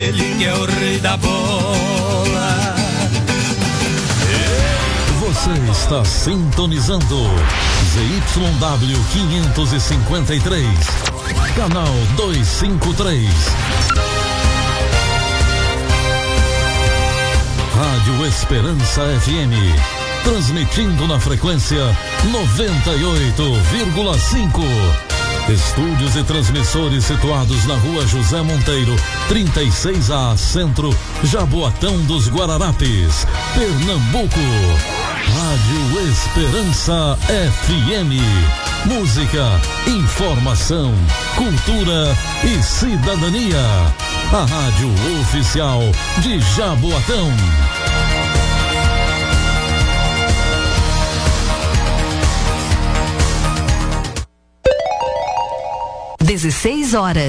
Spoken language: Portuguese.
Ele que é o rei da bola. Você está sintonizando ZYW 553, canal 253. Rádio Esperança FM, transmitindo na frequência 98,5. Estúdios e transmissores situados na Rua José Monteiro, 36A, Centro, Jaboatão dos Guararapes, Pernambuco. Rádio Esperança FM. Música, informação, cultura e cidadania. A rádio oficial de Jaboatão. 16 horas.